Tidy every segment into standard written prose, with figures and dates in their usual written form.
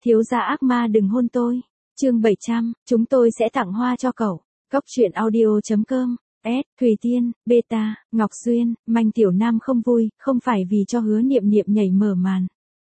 Thiếu gia ác ma đừng hôn tôi. Chương 700, chúng tôi sẽ tặng hoa cho cậu. Cốc truyện audio.com. S. Thùy Tiên, Beta, Ngọc Xuyên, Manh Tiểu Nam không vui, không phải vì cho Hứa Niệm Niệm nhảy mở màn.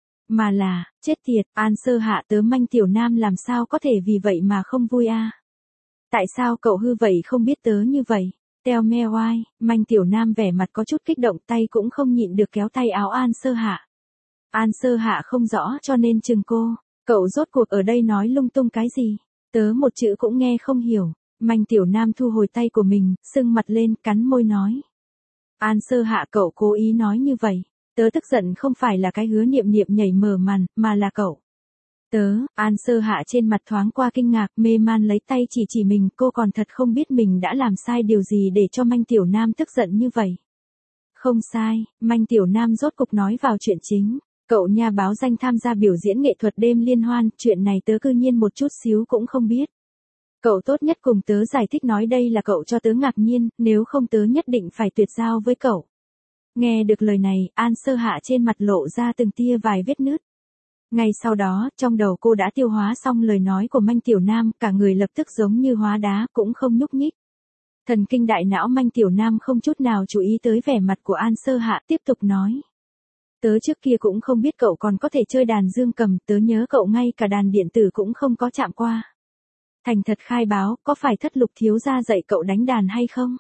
Mà là, chết tiệt, An Sơ Hạ tớ Manh Tiểu Nam làm sao có thể vì vậy mà không vui a? Tại sao cậu hư vậy không biết tớ như vậy? Teo me oai, Manh Tiểu Nam vẻ mặt có chút kích động, tay cũng không nhịn được kéo tay áo An Sơ Hạ. An Sơ Hạ không rõ cho nên chừng cô, cậu rốt cuộc ở đây nói lung tung cái gì? Tớ một chữ cũng nghe không hiểu. Manh Tiểu Nam thu hồi tay của mình, sưng mặt lên, cắn môi nói. An Sơ Hạ cậu cố ý nói như vậy. Tớ tức giận không phải là cái Hứa Niệm Niệm nhảy mở màn, mà là cậu. Tớ, An Sơ Hạ trên mặt thoáng qua kinh ngạc, mê man lấy tay chỉ mình, cô còn thật không biết mình đã làm sai điều gì để cho Manh Tiểu Nam tức giận như vậy. Không sai, Manh Tiểu Nam rốt cục nói vào chuyện chính. Cậu nha báo danh tham gia biểu diễn nghệ thuật đêm liên hoan, chuyện này tớ cư nhiên một chút xíu cũng không biết. Cậu tốt nhất cùng tớ giải thích nói đây là cậu cho tớ ngạc nhiên, nếu không tớ nhất định phải tuyệt giao với cậu. Nghe được lời này, An Sơ Hạ trên mặt lộ ra từng tia vài vết nứt. Ngay sau đó, trong đầu cô đã tiêu hóa xong lời nói của Manh Tiểu Nam, cả người lập tức giống như hóa đá, cũng không nhúc nhích. Thần kinh đại não Manh Tiểu Nam không chút nào chú ý tới vẻ mặt của An Sơ Hạ, tiếp tục nói. Tớ trước kia cũng không biết cậu còn có thể chơi đàn dương cầm, tớ nhớ cậu ngay cả đàn điện tử cũng không có chạm qua. Thành thật khai báo, có phải Thất Lục thiếu gia dạy cậu đánh đàn hay không?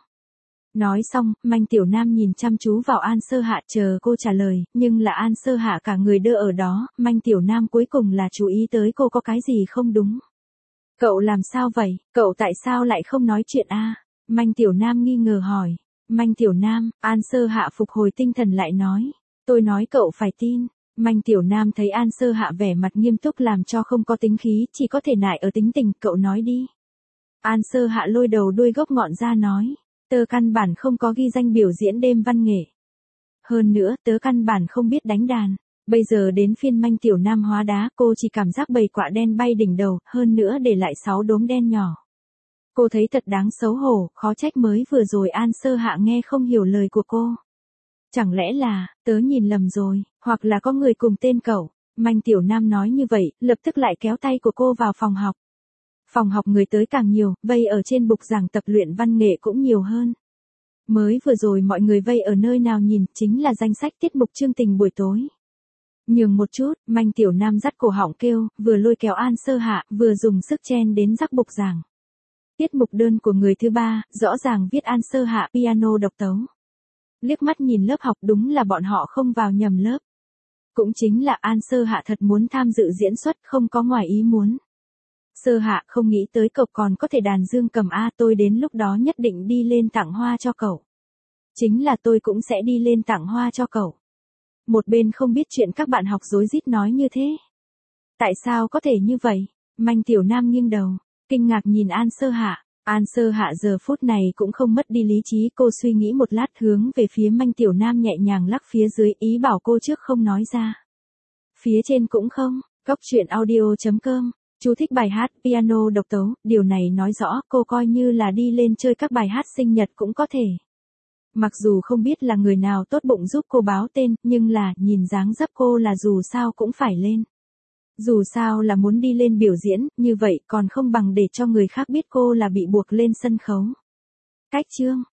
Nói xong, Manh Tiểu Nam nhìn chăm chú vào An Sơ Hạ chờ cô trả lời, nhưng là An Sơ Hạ cả người đơ ở đó, Manh Tiểu Nam cuối cùng là chú ý tới cô có cái gì không đúng. Cậu làm sao vậy, cậu tại sao lại không nói chuyện a? Manh Tiểu Nam nghi ngờ hỏi. Manh Tiểu Nam, An Sơ Hạ phục hồi tinh thần lại nói. Tôi nói cậu phải tin. Manh Tiểu Nam thấy An Sơ Hạ vẻ mặt nghiêm túc làm cho không có tính khí, chỉ có thể nại ở tính tình, cậu nói đi. An Sơ Hạ lôi đầu đuôi gốc ngọn ra nói. Tớ căn bản không có ghi danh biểu diễn đêm văn nghệ. Hơn nữa, tớ căn bản không biết đánh đàn. Bây giờ đến phiên Manh Tiểu Nam hóa đá, cô chỉ cảm giác bầy quạ đen bay đỉnh đầu, hơn nữa để lại 6 đốm đen nhỏ. Cô thấy thật đáng xấu hổ, khó trách mới vừa rồi An Sơ Hạ nghe không hiểu lời của cô. Chẳng lẽ là, tớ nhìn lầm rồi, hoặc là có người cùng tên cậu. Manh Tiểu Nam nói như vậy, lập tức lại kéo tay của cô vào phòng học. Phòng học người tới càng nhiều, vây ở trên bục giảng tập luyện văn nghệ cũng nhiều hơn. Mới vừa rồi mọi người vây ở nơi nào nhìn, chính là danh sách tiết mục chương trình buổi tối. Nhường một chút, Manh Tiểu Nam dắt cổ họng kêu, vừa lôi kéo An Sơ Hạ, vừa dùng sức chen đến rắc bục giảng. Tiết mục đơn của người thứ ba, rõ ràng viết An Sơ Hạ piano độc tấu. Liếc mắt nhìn lớp học đúng là bọn họ không vào nhầm lớp. Cũng chính là An Sơ Hạ thật muốn tham dự diễn xuất, không có ngoài ý muốn. Sơ Hạ không nghĩ tới cậu còn có thể đàn dương cầm a, tôi đến lúc đó nhất định đi lên tặng hoa cho cậu. Chính là tôi cũng sẽ đi lên tặng hoa cho cậu. Một bên không biết chuyện các bạn học rối rít nói như thế. Tại sao có thể như vậy? Manh Tiểu Nam nghiêng đầu, kinh ngạc nhìn An Sơ Hạ. An Sơ Hạ giờ phút này cũng không mất đi lý trí, cô suy nghĩ một lát hướng về phía Manh Tiểu Nam nhẹ nhàng lắc phía dưới, ý bảo cô trước không nói ra. Phía trên cũng không. Cốc truyện audio.com. Chú thích bài hát piano độc tấu, điều này nói rõ cô coi như là đi lên chơi các bài hát sinh nhật cũng có thể. Mặc dù không biết là người nào tốt bụng giúp cô báo tên, nhưng là, nhìn dáng dấp cô là dù sao cũng phải lên. Dù sao là muốn đi lên biểu diễn, như vậy còn không bằng để cho người khác biết cô là bị buộc lên sân khấu. Cách chương.